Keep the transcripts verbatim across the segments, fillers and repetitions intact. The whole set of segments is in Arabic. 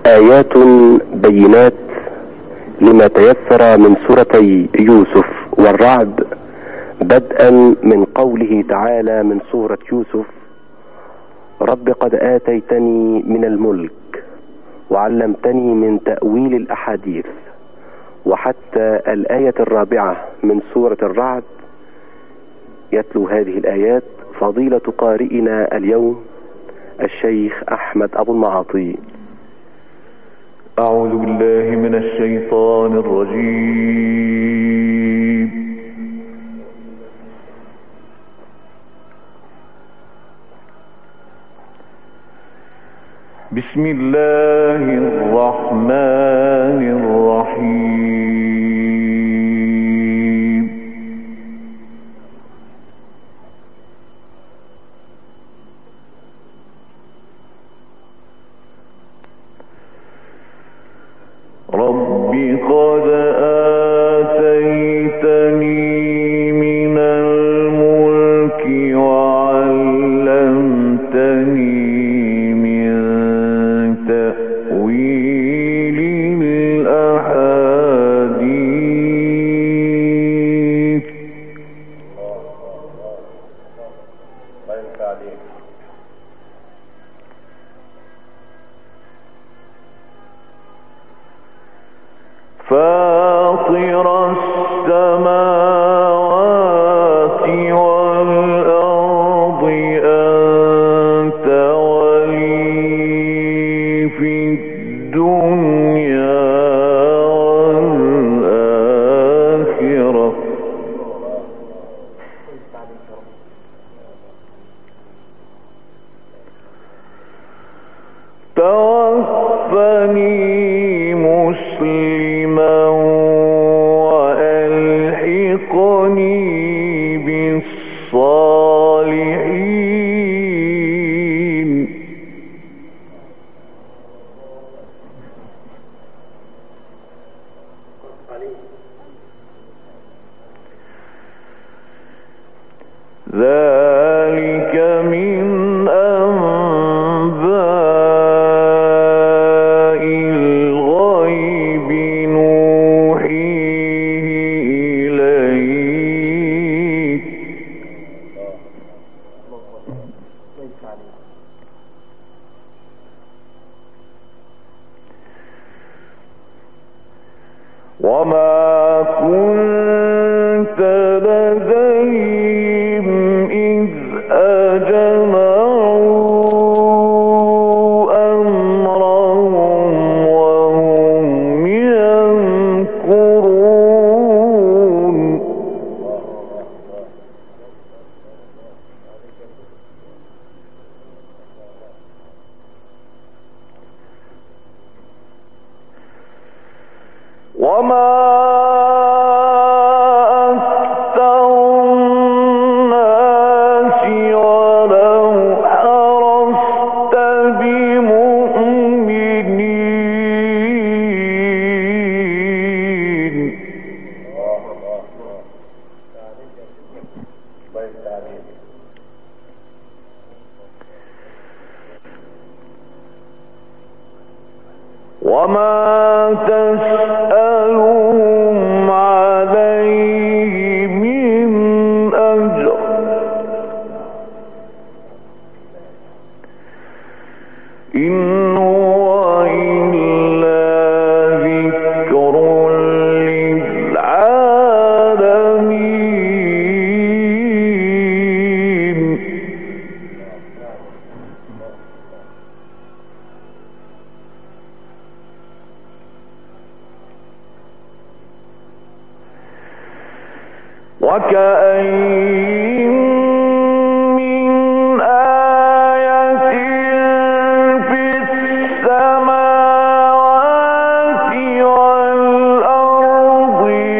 آيات بينات لما تيسر من سورتي يوسف والرعد، بدءا من قوله تعالى من سورة يوسف: رب قد آتيتني من الملك وعلمتني من تأويل الأحاديث، وحتى الآية الرابعة من سورة الرعد. يتلو هذه الآيات فضيلة قارئنا اليوم الشيخ أحمد أبو المعاطي. أعوذ بالله من الشيطان الرجيم. بسم الله الرحمن الرحيم. رب قد آتيتني من الملك وعلمتني فاطر السماوات والأرض أنت ولي في الدنيا والآخرة توفني مسلما وألحقني بالصالحين. ذلك من أنباء الغيب نوحيه إليك وما كنت لديهم إذ أجمعوا أمرهم وهم يمكرون. وما أكثر الناس ولو حرصت بمؤمنين. وما تسألهم عليه من أجر إن هو إلا ذكر للعالمين. وكأين من آية في السماوات والأرض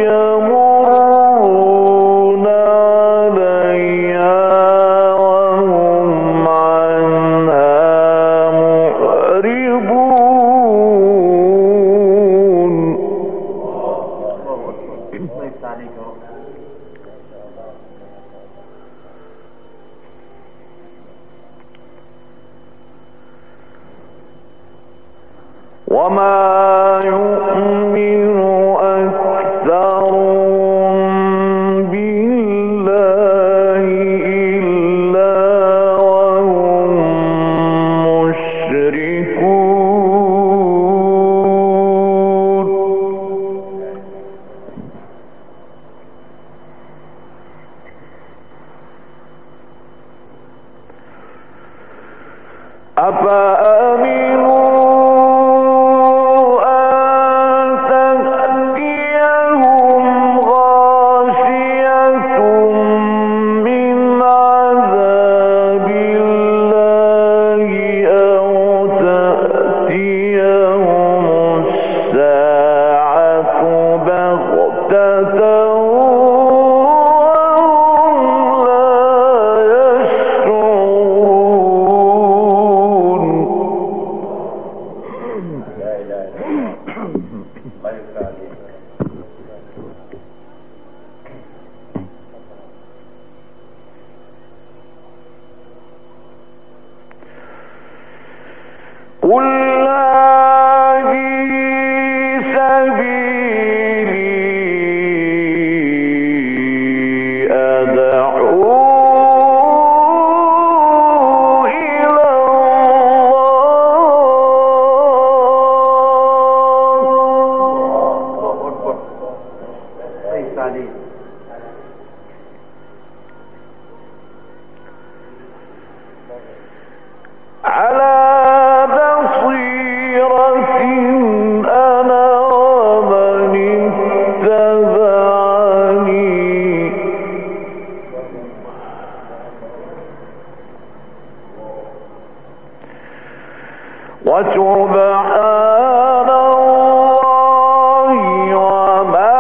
يمرون عليها وهم عنها معرضون. وما يؤمن أكثرهم بالله إلا وهم مشركون أفأمنوا قل هذه سبيلي أدعو إلى الله على وسبحان الله وما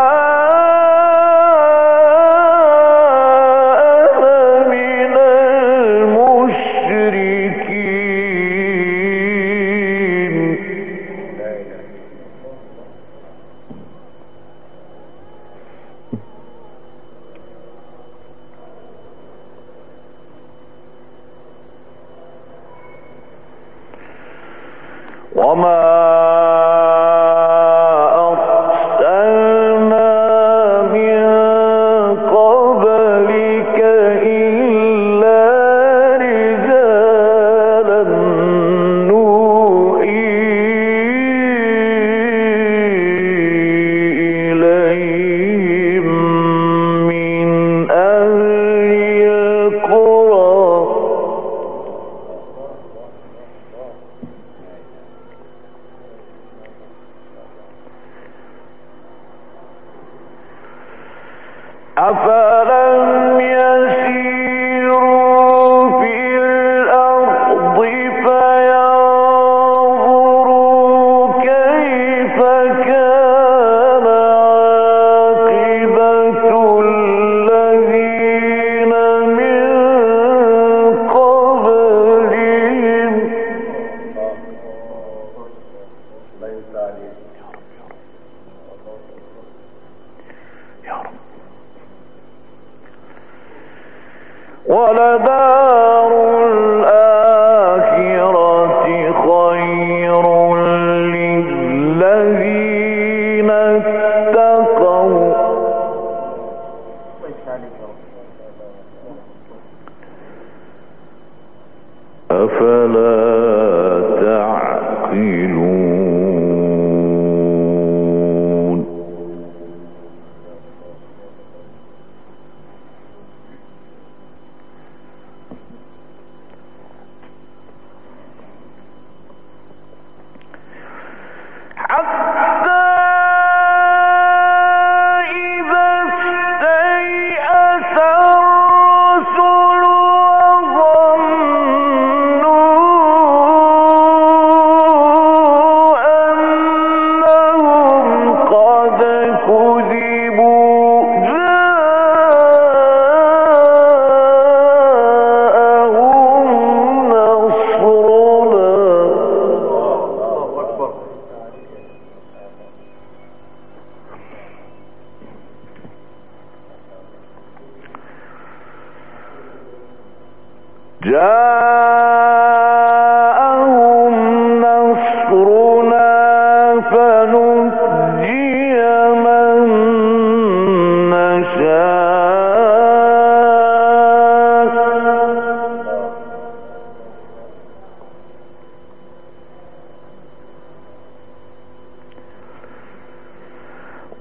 أنا من المشركين وما أرسلنا من قبلك إلا رجالا نوحي إليهم من أهل القرى أفلم يسيروا في الأرض فينظروا كيف كان عاقبة الذين من قبلهم يا رب ولدار الآخرة خير للذين اتقوا أفلا تعقلون حتى إذا استيأس الرسل وظنوا أنهم قد كذبوا جاءهم نصرنا جاءهم نصرنا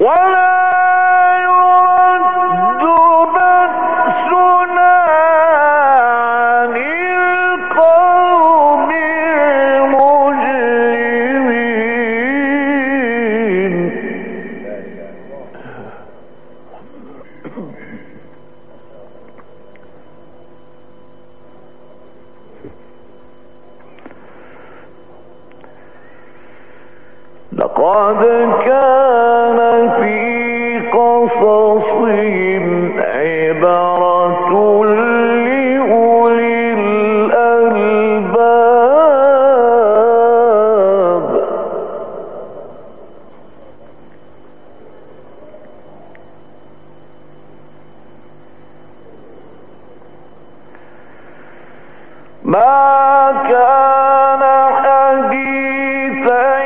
لقد كان في قصصهم عبرة لأولي الألباب ما كان حديثا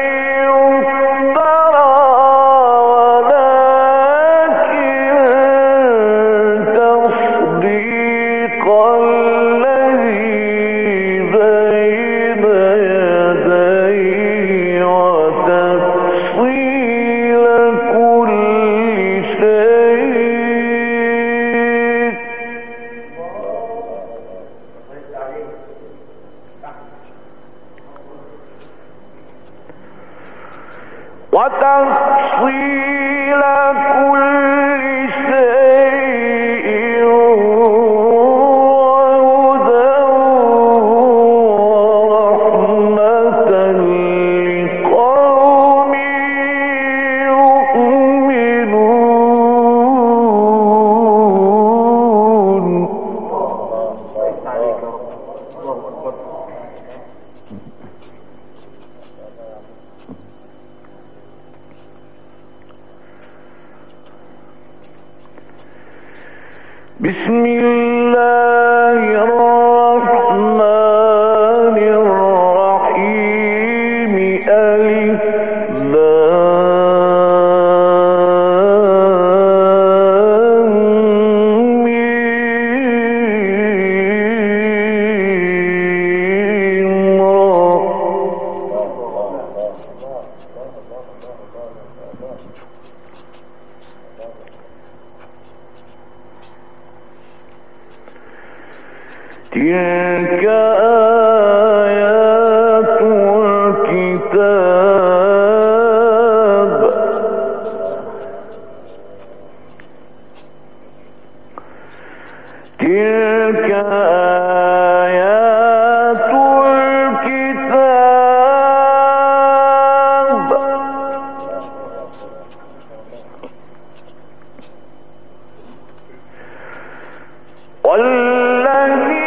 وتفصيل كل شيء وهدى ورحمة لقوم يؤمنون. بسم الله الرحمن الرحيم. ألف لام ميم را. تلك آيات الكتاب. تلك آيات الكتاب. والذي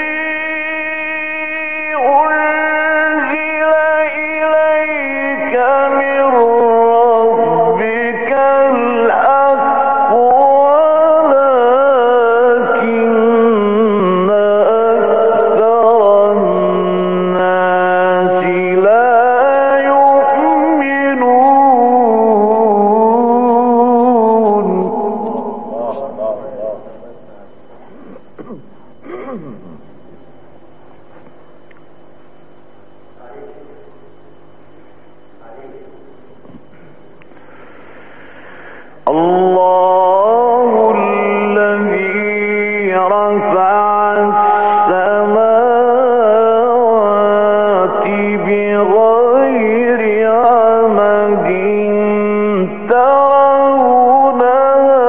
الله الذي رفع السماوات بغير عمد ترونها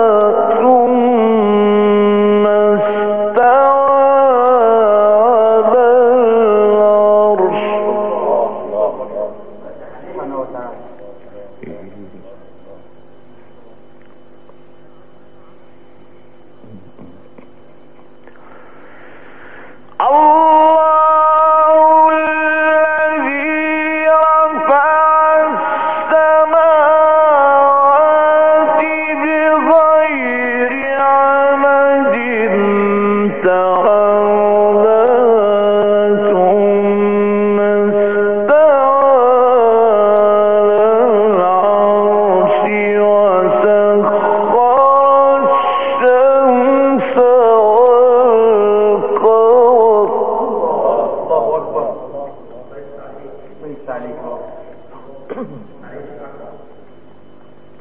ثم استوى على العرش. الله الذي رفع السماوات بغير عمد ترونها ثم استوى على العرش وسخر الشمس والقمر.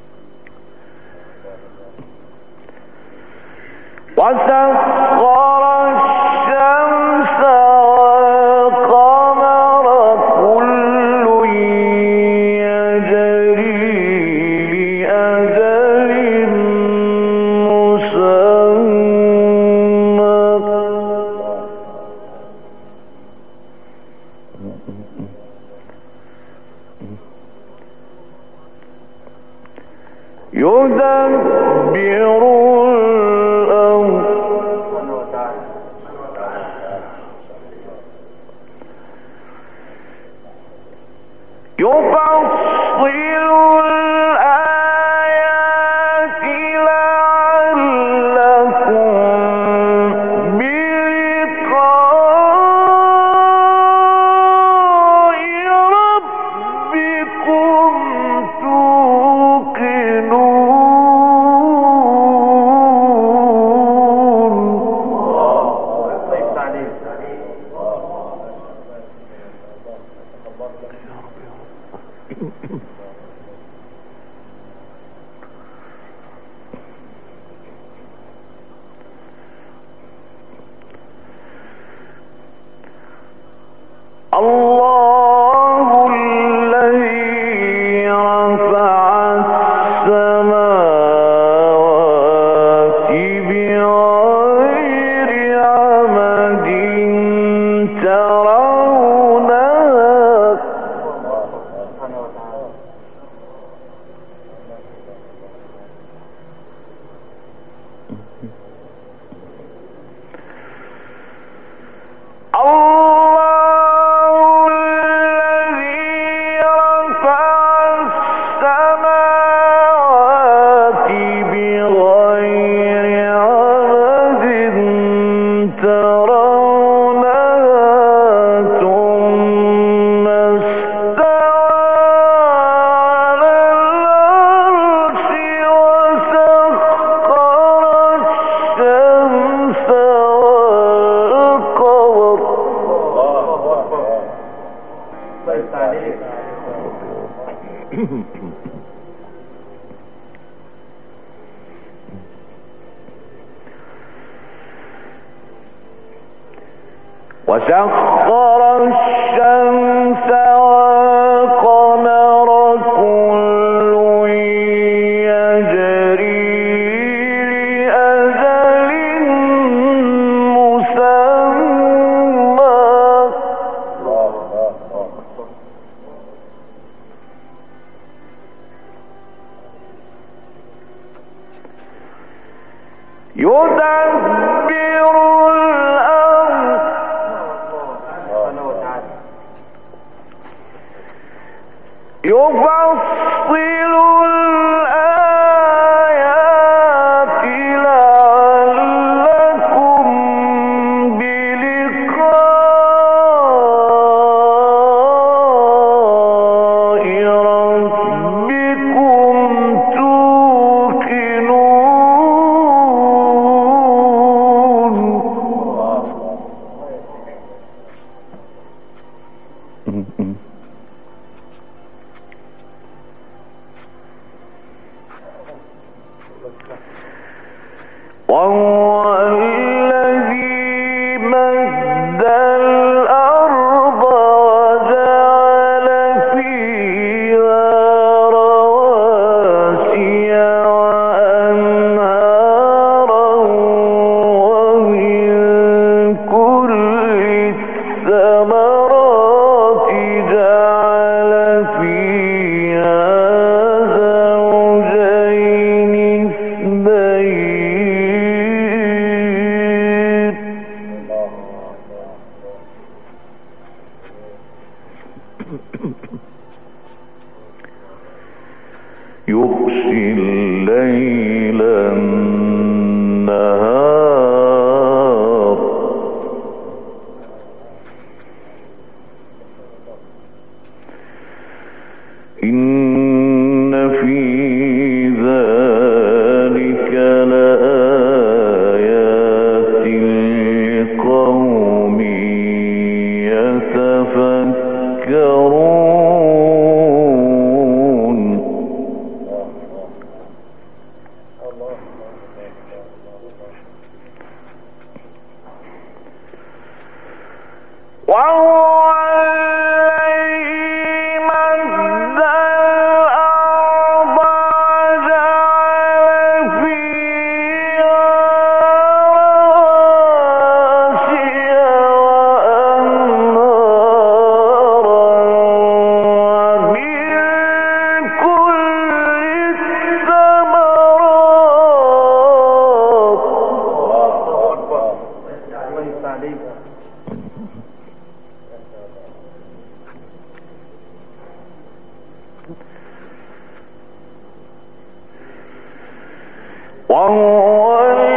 وسخر الشمس والقمر كل يجري لأجل مسمى يدبر يفصل الآيات لعلكم بلقاء ربكم توقنون. وهو الذي مد الأرض وجعل فيها رواسي وأنهارا ومن كل الثمرات جعل فيها زوجين اثنين يغشي الليل النهار إن في ذلك لآيات لقوم يتفكرون. وهو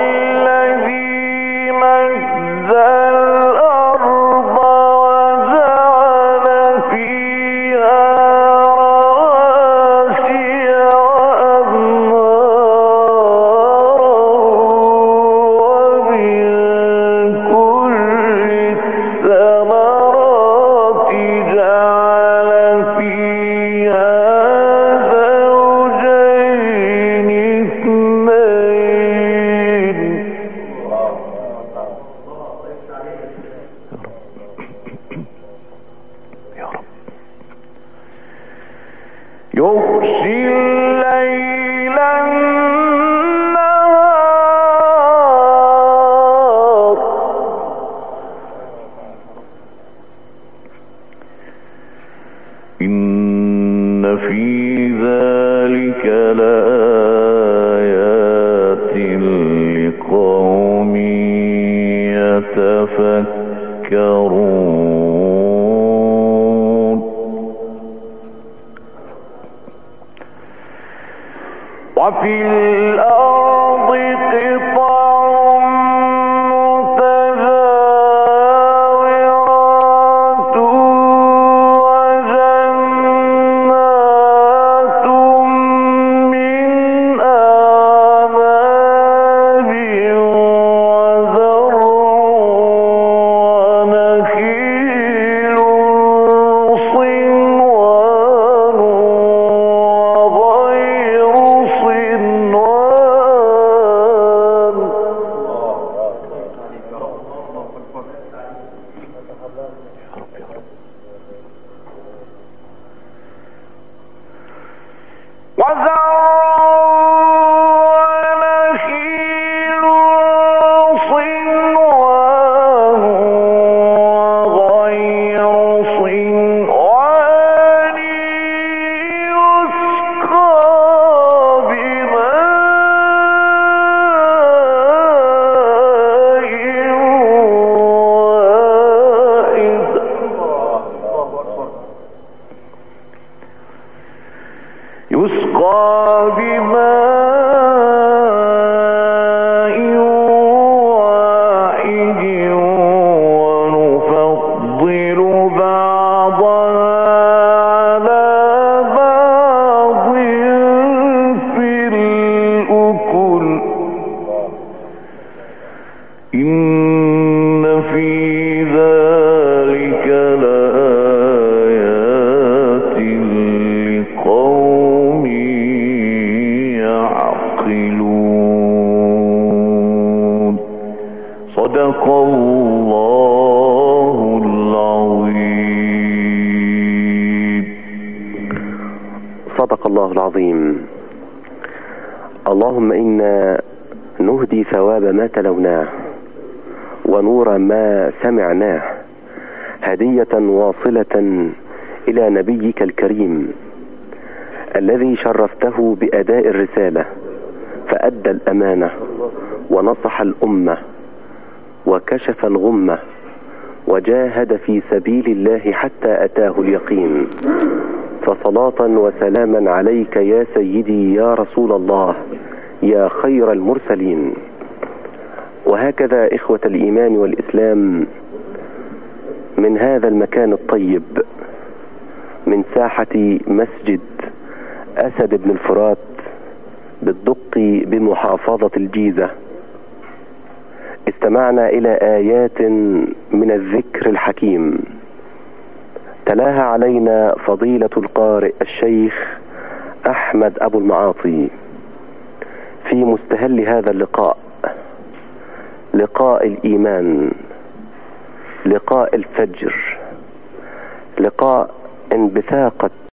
الذي مد الأرض وجعل فيها رواسي وأنهارا ومن كل الثمرات جعل فيها زوجين اثنين. يغشي الليل النهار إن في ذلك لآيات لقوم يتفكرون. وفي الأرض قطع متجاورات وجنات من أعناب وزرع ونخيل صنوان وغير صنوان. وزرع ونخيل صنوان وغير صنوان يسقى بماء واحد. يسقى بماء واحد ونفضل بعضها على بعض في الأكل إن في ذلك لآيات لقوم يعقلون. صدق الله العظيم. صدق الله العظيم. اللهم إنا نهدي ثواب ما تلوناه ونور ما سمعناه هدية واصلة إلى نبيك الكريم الذي شرفته بأداء الرسالة فأدى الأمانة ونصح الأمة وكشف الغمة وجاهد في سبيل الله حتى أتاه اليقين. فصلاة وسلاما عليك يا سيدي يا رسول الله يا خير المرسلين. وهكذا إخوة الإيمان والإسلام من هذا المكان الطيب من ساحة مسجد أسد بن الفرات بالدق بمحافظة الجيزة استمعنا إلى آيات من الذكر الحكيم تلاها علينا فضيلة القارئ الشيخ أحمد أبو المعاطي في مستهل هذا اللقاء، لقاء الإيمان، لقاء الفجر، لقاء انبثاقت